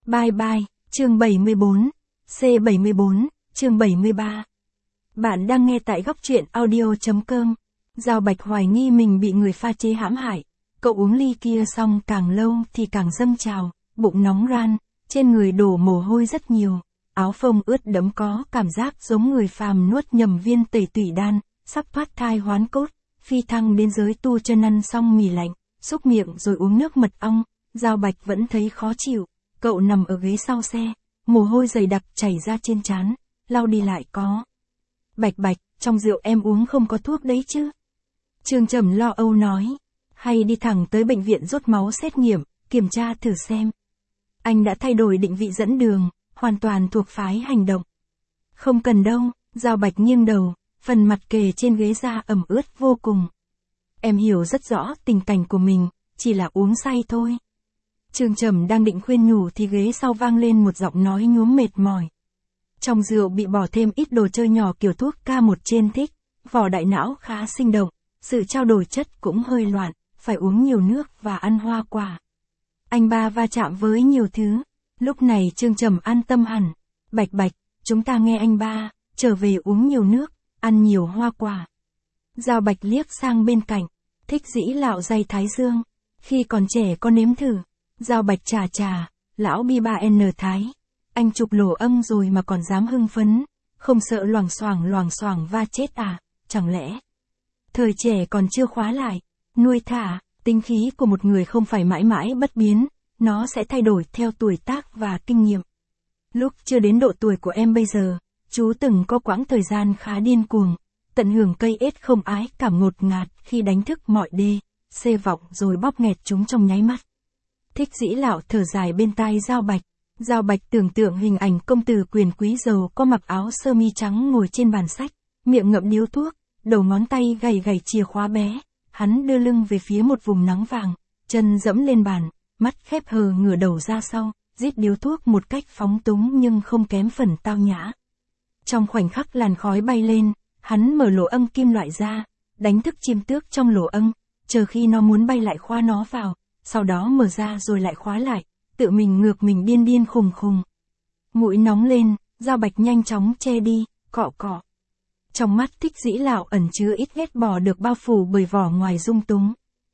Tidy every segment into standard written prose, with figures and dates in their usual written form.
Bye bye, chương 74, C74, chương 73. Bạn đang nghe tại góc truyện audio.com. Giao Bạch hoài nghi mình bị người pha chế hãm hại. Cậu uống ly kia xong càng lâu thì càng dâng trào, bụng nóng ran, trên người đổ mồ hôi rất nhiều. Áo phông ướt đẫm có cảm giác giống người phàm nuốt nhầm viên tẩy tủy đan, sắp thoát thai hoán cốt, phi thăng đến giới tu chân ăn xong mì lạnh, xúc miệng rồi uống nước mật ong. Giao Bạch vẫn thấy khó chịu. Cậu nằm ở ghế sau xe, mồ hôi dày đặc chảy ra trên trán, lau đi lại có. Bạch, trong rượu em uống không có thuốc đấy chứ? Trương Trầm lo âu nói. Hay đi thẳng tới bệnh viện rút máu xét nghiệm, kiểm tra thử xem. Anh đã thay đổi định vị dẫn đường, hoàn toàn thuộc phái hành động. Không cần đâu, Giao Bạch nghiêng đầu, phần mặt kề trên ghế da ẩm ướt vô cùng. Em hiểu rất rõ tình cảnh của mình, chỉ là uống say thôi. Trương Trầm đang định khuyên nhủ thì ghế sau vang lên một giọng nói nhuốm mệt mỏi. Trong rượu bị bỏ thêm ít đồ chơi nhỏ kiểu thuốc K1 trên thích, vỏ đại não khá sinh động, sự trao đổi chất cũng hơi loạn, phải uống nhiều nước và ăn hoa quả. Anh ba va chạm với nhiều thứ, lúc này Trương Trầm an tâm hẳn. Bạch, chúng ta nghe anh ba, trở về uống nhiều nước, ăn nhiều hoa quả. Giao Bạch liếc sang bên cạnh, thích dĩ lạo dây thái dương, khi còn trẻ có nếm thử. Giao Bạch trà, lão bi 3N thái. Anh chụp lỗ âm rồi mà còn dám hưng phấn, không sợ loảng xoảng va chết à, chẳng lẽ? Thời trẻ còn chưa khóa lại, nuôi thả, tính khí của một người không phải mãi mãi bất biến, nó sẽ thay đổi theo tuổi tác và kinh nghiệm. Lúc chưa đến độ tuổi của em bây giờ, chú từng có quãng thời gian khá điên cuồng, tận hưởng cây ết không ái cảm ngột ngạt khi đánh thức mọi đê, xê vọng rồi bóp nghẹt chúng trong nháy mắt. Thích dĩ lạo thở dài bên tai Giao Bạch. Giao Bạch tưởng tượng hình ảnh công tử quyền quý giàu có mặc áo sơ mi trắng ngồi trên bàn sách, miệng ngậm điếu thuốc, đầu ngón tay gầy chìa khóa bé. Hắn đưa lưng về phía một vùng nắng vàng, chân dẫm lên bàn, mắt khép hờ ngửa đầu ra sau, rít điếu thuốc một cách phóng túng nhưng không kém phần tao nhã. Trong khoảnh khắc làn khói bay lên, hắn mở lỗ âm kim loại ra, đánh thức chim tước trong lỗ âm, chờ khi nó muốn bay lại khoa nó vào. Sau đó mở ra rồi lại khóa lại, tự mình ngược mình điên khùng. Mũi nóng lên, Giao Bạch nhanh chóng che đi, cọ. Trong mắt thích dĩ lạo ẩn chứa ít ghét bỏ được bao phủ bởi vỏ ngoài dung túng.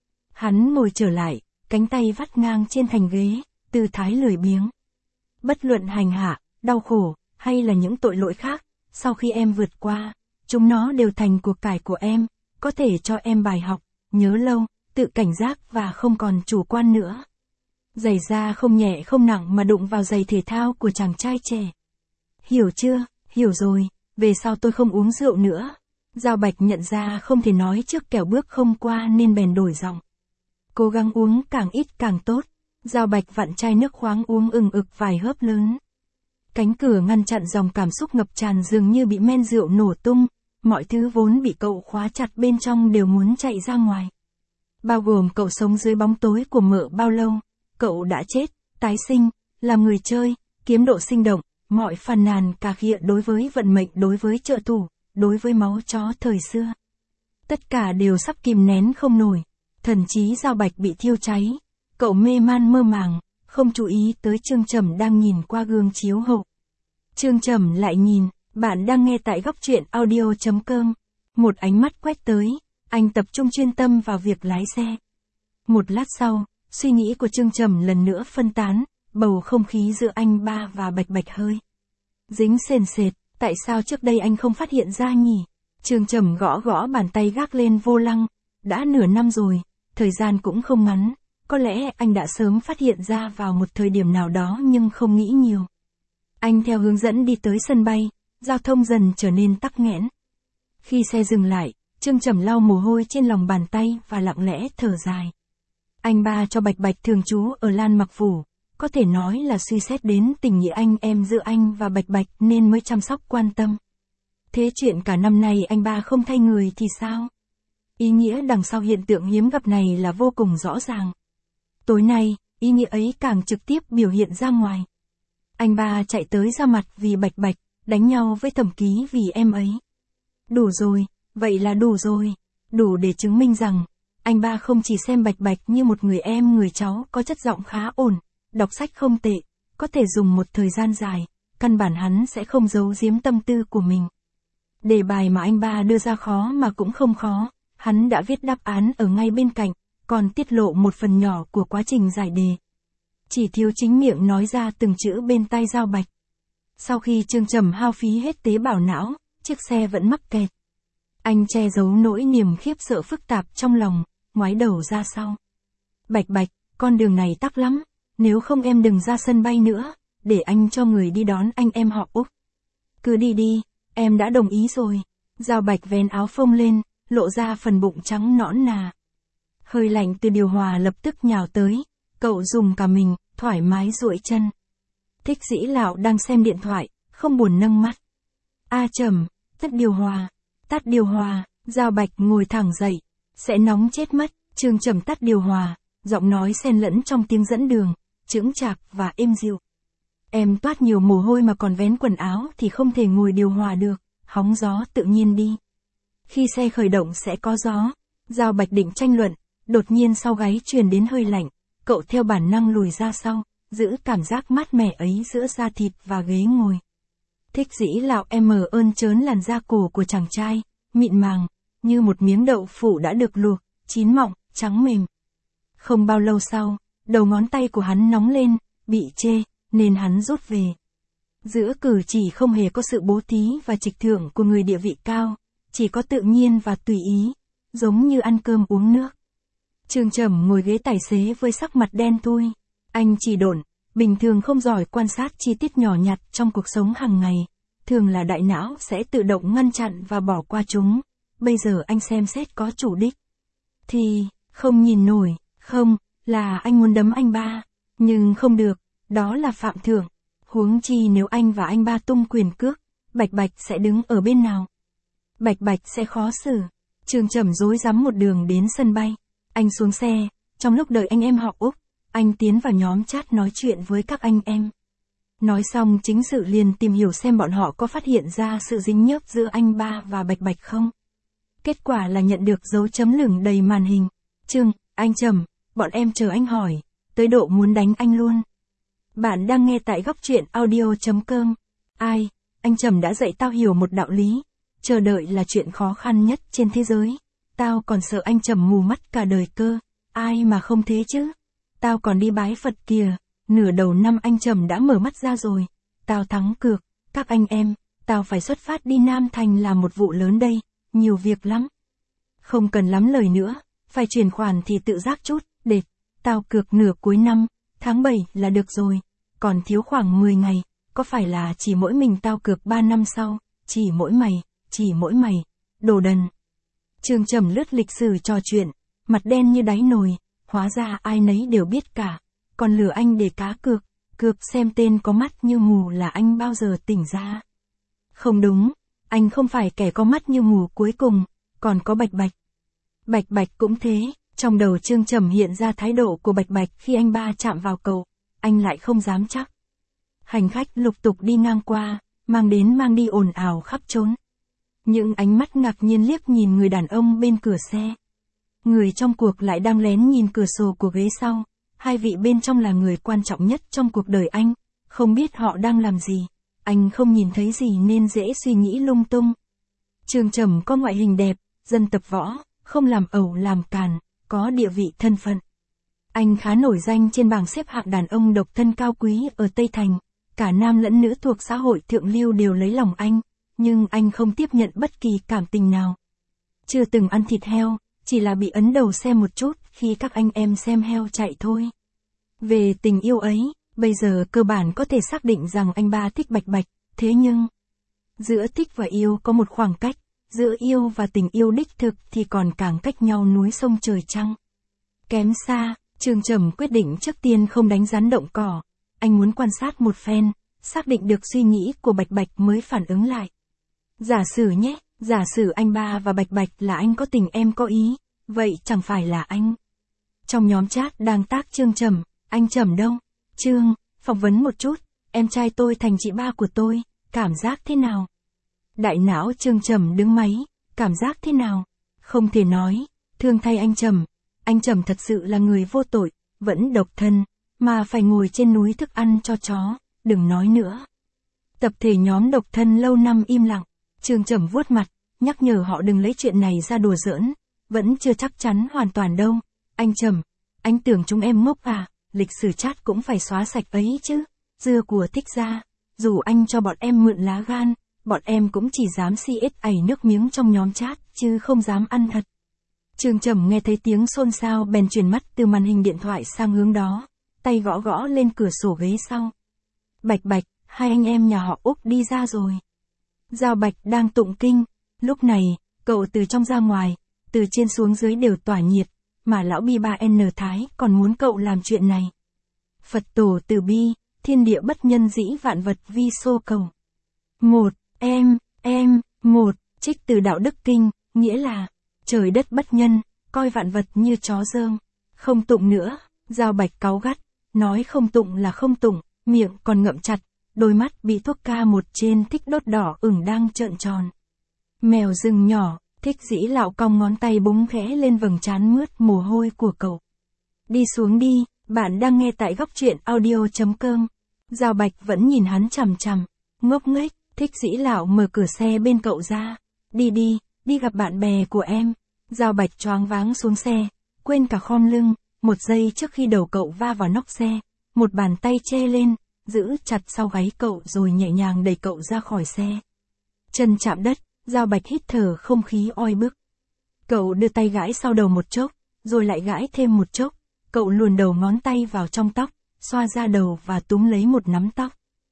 Hắn ngồi trở lại, cánh tay vắt ngang trên thành ghế, tư thái lười biếng. Bất luận hành hạ, đau khổ, hay là những tội lỗi khác, sau khi em vượt qua, chúng nó đều thành của cải của em, có thể cho em bài học, nhớ lâu. Tự cảnh giác và không còn chủ quan nữa. Giày da không nhẹ không nặng mà đụng vào giày thể thao của chàng trai trẻ. Hiểu chưa? Hiểu rồi, về sau tôi không uống rượu nữa. Giao Bạch nhận ra không thể nói trước kẻo bước không qua nên bèn đổi giọng. Cố gắng uống càng ít càng tốt. Giao Bạch vặn chai nước khoáng uống ực vài hớp lớn. Cánh cửa ngăn chặn dòng cảm xúc ngập tràn dường như bị men rượu nổ tung. Mọi thứ vốn bị cậu khóa chặt bên trong đều muốn chạy ra ngoài. Bao gồm cậu sống dưới bóng tối của mợ bao lâu, cậu đã chết, tái sinh, làm người chơi, kiếm độ sinh động, mọi phàn nàn cà khịa đối với vận mệnh, đối với trợ thủ, đối với máu chó thời xưa. Tất cả đều sắp kìm nén không nổi, thần trí Giao Bạch bị thiêu cháy, cậu mê man mơ màng, không chú ý tới Trương Trầm đang nhìn qua gương chiếu hậu. Trương Trầm lại nhìn, bạn đang nghe tại góc truyện audio.com, một ánh mắt quét tới. Anh tập trung chuyên tâm vào việc lái xe. Một lát sau, suy nghĩ của Trương Trầm lần nữa phân tán, bầu không khí giữa anh ba và Bạch hơi dính sền sệt, tại sao trước đây anh không phát hiện ra nhỉ? Trương Trầm gõ bàn tay gác lên vô lăng, đã nửa năm rồi, thời gian cũng không ngắn, có lẽ anh đã sớm phát hiện ra vào một thời điểm nào đó nhưng không nghĩ nhiều. Anh theo hướng dẫn đi tới sân bay, giao thông dần trở nên tắc nghẽn. Khi xe dừng lại, Trương Trầm lau mồ hôi trên lòng bàn tay và lặng lẽ thở dài. Anh ba cho Bạch thường trú ở Lan Mặc Phủ, có thể nói là suy xét đến tình nghĩa anh em giữa anh và Bạch nên mới chăm sóc quan tâm. Thế chuyện cả năm nay anh ba không thay người thì sao? Ý nghĩa đằng sau hiện tượng hiếm gặp này là vô cùng rõ ràng. Tối nay, ý nghĩa ấy càng trực tiếp biểu hiện ra ngoài. Anh ba chạy tới ra mặt vì Bạch, đánh nhau với Thẩm Ký vì em ấy. Đủ rồi. Vậy là đủ rồi, đủ để chứng minh rằng, anh ba không chỉ xem Bạch như một người em người cháu có chất giọng khá ổn, đọc sách không tệ, có thể dùng một thời gian dài, căn bản hắn sẽ không giấu giếm tâm tư của mình. Đề bài mà anh ba đưa ra khó mà cũng không khó, hắn đã viết đáp án ở ngay bên cạnh, còn tiết lộ một phần nhỏ của quá trình giải đề. Chỉ thiếu chính miệng nói ra từng chữ bên tai Giao Bạch. Sau khi Trương Trầm hao phí hết tế bào não, chiếc xe vẫn mắc kẹt. Anh che giấu nỗi niềm khiếp sợ phức tạp trong lòng, ngoái đầu ra sau. Bạch Bạch, con đường này tắc lắm, nếu không em đừng ra sân bay nữa, để anh cho người đi đón anh em họ Úc. Cứ đi đi, em đã đồng ý rồi. Giao Bạch vén áo phông lên, lộ ra phần bụng trắng nõn nà. Hơi lạnh từ điều hòa lập tức nhào tới, cậu dùng cả mình, thoải mái duỗi chân. Thích Dĩ Lạo đang xem điện thoại, không buồn nâng mắt. A Trầm, tắt điều hòa. Tắt điều hòa, Giao Bạch ngồi thẳng dậy. Sẽ nóng chết mất. Trương Trầm tắt điều hòa, giọng nói xen lẫn trong tiếng dẫn đường, chững chạc và êm dịu. Em toát nhiều mồ hôi mà còn vén quần áo thì không thể ngồi điều hòa được, hóng gió tự nhiên đi. Khi xe khởi động sẽ có gió. Giao Bạch định tranh luận, đột nhiên sau gáy truyền đến hơi lạnh, cậu theo bản năng lùi ra sau, giữ cảm giác mát mẻ ấy giữa da thịt và ghế ngồi. Thích Dĩ Lạo em ơn trớn làn da cổ của chàng trai, mịn màng, như một miếng đậu phụ đã được luộc, chín mọng, trắng mềm. Không bao lâu sau, đầu ngón tay của hắn nóng lên, bị chê, nên hắn rút về. Giữa cử chỉ không hề có sự bố thí và trịch thượng của người địa vị cao, chỉ có tự nhiên và tùy ý, giống như ăn cơm uống nước. Trương Trầm ngồi ghế tài xế với sắc mặt đen thui. Anh chỉ độn, bình thường không giỏi quan sát chi tiết nhỏ nhặt trong cuộc sống hàng ngày. Thường là đại não sẽ tự động ngăn chặn và bỏ qua chúng. Bây giờ anh xem xét có chủ đích. Thì, không nhìn nổi, không, là anh muốn đấm anh ba. Nhưng không được, đó là phạm thượng. Huống chi nếu anh và anh ba tung quyền cước, Bạch Bạch sẽ đứng ở bên nào? Bạch Bạch sẽ khó xử. Trương Trầm rối rắm một đường đến sân bay. Anh xuống xe, trong lúc đợi anh em họ Úc, anh tiến vào nhóm chat nói chuyện với các anh em. Nói xong chính sự liền tìm hiểu xem bọn họ có phát hiện ra sự dính nhớp giữa anh ba và Bạch Bạch không. Kết quả là nhận được dấu chấm lửng đầy màn hình. Trương, anh Trầm, bọn em chờ anh hỏi, tới độ muốn đánh anh luôn. Bạn đang nghe tại góc truyện audio.com. Ai, anh Trầm đã dạy tao hiểu một đạo lý. Chờ đợi là chuyện khó khăn nhất trên thế giới. Tao còn sợ anh Trầm mù mắt cả đời cơ. Ai mà không thế chứ. Tao còn đi bái Phật kìa. Nửa đầu năm anh Trầm đã mở mắt ra rồi. Tao thắng cược. Các anh em, tao phải xuất phát đi Nam Thành làm một vụ lớn đây. Nhiều việc lắm. Không cần lắm lời nữa. Phải chuyển khoản thì tự giác chút. Để tao cược nửa cuối năm, tháng 7 là được rồi. Còn thiếu khoảng 10 ngày. Có phải là chỉ mỗi mình tao cược 3 năm sau. Chỉ mỗi mày. Đồ đần. Trương Trầm lướt lịch sử trò chuyện, mặt đen như đáy nồi, hóa ra ai nấy đều biết cả. Còn lừa anh để cá cược xem tên có mắt như mù là anh bao giờ tỉnh ra. Không đúng, anh không phải kẻ có mắt như mù cuối cùng, còn có Bạch Bạch. Bạch Bạch cũng thế, trong đầu Trương Trầm hiện ra thái độ của Bạch Bạch khi anh ba chạm vào cậu, anh lại không dám chắc. Hành khách lục tục đi ngang qua, mang đến mang đi ồn ào khắp trốn. Những ánh mắt ngạc nhiên liếc nhìn người đàn ông bên cửa xe. Người trong cuộc lại đang lén nhìn cửa sổ của ghế sau. Hai vị bên trong là người quan trọng nhất trong cuộc đời anh. Không biết họ đang làm gì. Anh không nhìn thấy gì nên dễ suy nghĩ lung tung. Trương Trầm có ngoại hình đẹp, dân tập võ, không làm ẩu làm càn, có địa vị thân phận. Anh khá nổi danh trên bảng xếp hạng đàn ông độc thân cao quý ở Tây Thành. Cả nam lẫn nữ thuộc xã hội thượng lưu đều lấy lòng anh. Nhưng anh không tiếp nhận bất kỳ cảm tình nào. Chưa từng ăn thịt heo, chỉ là bị ấn đầu xe một chút khi các anh em xem heo chạy thôi. Về tình yêu ấy, bây giờ cơ bản có thể xác định rằng anh ba thích Bạch Bạch, thế nhưng giữa thích và yêu có một khoảng cách, giữa yêu và tình yêu đích thực thì còn càng cách nhau núi sông trời trăng. Kém xa, Trương Trầm quyết định trước tiên không đánh rắn động cỏ. Anh muốn quan sát một phen, xác định được suy nghĩ của Bạch Bạch mới phản ứng lại. Giả sử nhé, giả sử anh ba và Bạch Bạch là anh có tình em có ý, vậy chẳng phải là anh. Trong nhóm chat đang tác Trương Trầm, anh Trầm đâu? Trương, phỏng vấn một chút, em trai tôi thành chị ba của tôi, cảm giác thế nào? Đại não Trương Trầm đứng máy, cảm giác thế nào? Không thể nói, thương thay anh Trầm thật sự là người vô tội, vẫn độc thân, mà phải ngồi trên núi thức ăn cho chó, đừng nói nữa. Tập thể nhóm độc thân lâu năm im lặng, Trương Trầm vuốt mặt, nhắc nhở họ đừng lấy chuyện này ra đùa giỡn, vẫn chưa chắc chắn hoàn toàn đâu. Anh Trầm, anh tưởng chúng em ngốc à, lịch sử chat cũng phải xóa sạch ấy chứ, dưa của thích ra, dù anh cho bọn em mượn lá gan, bọn em cũng chỉ dám ẩy nước miếng trong nhóm chat, chứ không dám ăn thật. Trương Trầm nghe thấy tiếng xôn xao bèn chuyển mắt từ màn hình điện thoại sang hướng đó, tay gõ gõ lên cửa sổ ghế sau. Bạch Bạch, hai anh em nhà họ Úc đi ra rồi. Giao Bạch đang tụng kinh, lúc này, cậu từ trong ra ngoài, từ trên xuống dưới đều tỏa nhiệt, mà lão Bi 3N Thái còn muốn cậu làm chuyện này. Phật tổ từ bi, thiên địa bất nhân dĩ vạn vật vi xô cầu. Một, trích từ đạo đức kinh, nghĩa là, trời đất bất nhân, coi vạn vật như chó dơm. Không tụng nữa, Giao Bạch cáu gắt, nói không tụng là không tụng, miệng còn ngậm chặt, đôi mắt bị thuốc ca một trên thích đốt đỏ ửng đang trợn tròn. Mèo rừng nhỏ, Thích Dĩ Lạo cong ngón tay búng khẽ lên vầng trán mướt mồ hôi của cậu. Đi xuống đi, bạn đang nghe tại góc truyện audio.com. Giao Bạch vẫn nhìn hắn chằm chằm, ngốc nghếch. Thích Dĩ Lạo mở cửa xe bên cậu ra. Đi gặp bạn bè của em. Giao Bạch choáng váng xuống xe, quên cả khom lưng, một giây trước khi đầu cậu va vào nóc xe, một bàn tay che lên, giữ chặt sau gáy cậu rồi nhẹ nhàng đẩy cậu ra khỏi xe. Chân chạm đất, Giao Bạch hít thở không khí oi bức. Cậu đưa tay gãi sau đầu một chốc, rồi lại gãi thêm một chốc, cậu luồn đầu ngón tay vào trong tóc, xoa ra đầu và túm lấy một nắm tóc.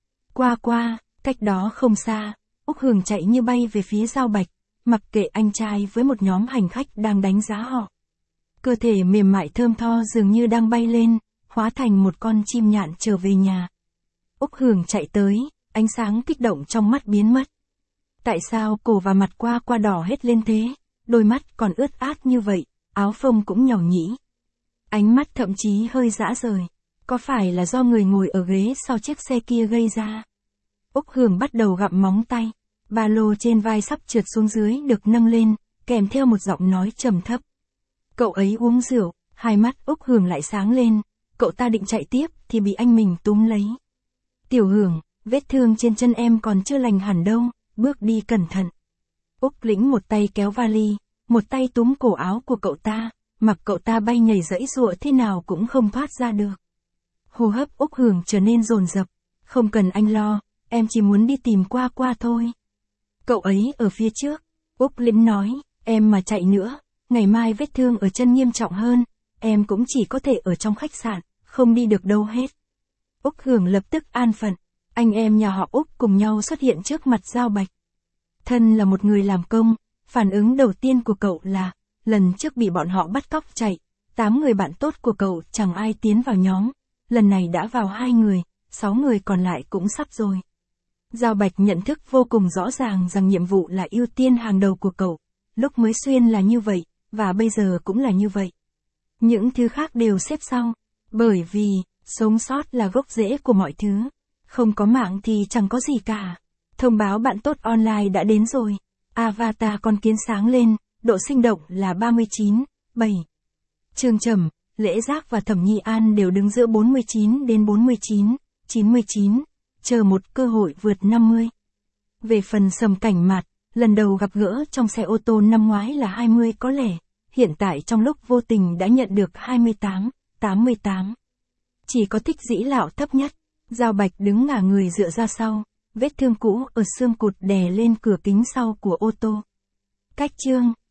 Qua, cách đó không xa, Úc Hường chạy như bay về phía Giao Bạch, mặc kệ anh trai với một nhóm hành khách đang đánh giá họ. Cơ thể mềm mại thơm tho dường như đang bay lên, hóa thành một con chim nhạn trở về nhà. Úc Hường chạy tới, ánh sáng kích động trong mắt biến mất. Tại sao cổ và mặt qua đỏ hết lên thế, đôi mắt còn ướt át như vậy, áo phông cũng nhỏ nhĩ. Ánh mắt thậm chí hơi rã rời, có phải là do người ngồi ở ghế sau chiếc xe kia gây ra? Úc Hường bắt đầu gặm móng tay, ba lô trên vai sắp trượt xuống dưới được nâng lên, kèm theo một giọng nói trầm thấp. Cậu ấy uống rượu, hai mắt Úc Hường lại sáng lên, cậu ta định chạy tiếp thì bị anh mình túm lấy. Tiểu Hường, vết thương trên chân em còn chưa lành hẳn đâu, bước đi cẩn thận. Úc Lĩnh một tay kéo vali, một tay túm cổ áo của cậu ta, mặc cậu ta bay nhảy giãy giụa thế nào cũng không thoát ra được. Hô hấp Úc Hường trở nên dồn dập, không cần anh lo, em chỉ muốn đi tìm qua thôi. Cậu ấy ở phía trước, Úc Lĩnh nói, em mà chạy nữa, ngày mai vết thương ở chân nghiêm trọng hơn, em cũng chỉ có thể ở trong khách sạn, không đi được đâu hết. Úc Hường lập tức an phận, anh em nhà họ Úc cùng nhau xuất hiện trước mặt Giao Bạch. Thân là một người làm công, phản ứng đầu tiên của cậu là, lần trước bị bọn họ bắt cóc chạy, 8 người bạn tốt của cậu chẳng ai tiến vào nhóm, lần này đã vào 2 người, 6 người còn lại cũng sắp rồi. Giao Bạch nhận thức vô cùng rõ ràng rằng nhiệm vụ là ưu tiên hàng đầu của cậu, lúc mới xuyên là như vậy, và bây giờ cũng là như vậy. Những thứ khác đều xếp sau, bởi vì, sống sót là gốc rễ của mọi thứ, không có mạng thì chẳng có gì cả. Thông báo bạn tốt online đã đến rồi, avatar con kiến sáng lên, độ sinh động là 39,7. Trương Trầm, Lễ Giác và Thẩm Nhi An đều đứng giữa 49 đến 49, 99, chờ một cơ hội vượt 50. Về phần Sầm Cảnh Mạt, lần đầu gặp gỡ trong xe ô tô năm ngoái là 20 có lẽ, hiện tại trong lúc vô tình đã nhận được 28, 88. Chỉ có Thích Dĩ Lạo thấp nhất, Giao Bạch đứng ngả người dựa ra sau, vết thương cũ ở xương cụt đè lên cửa kính sau của ô tô. Cách chương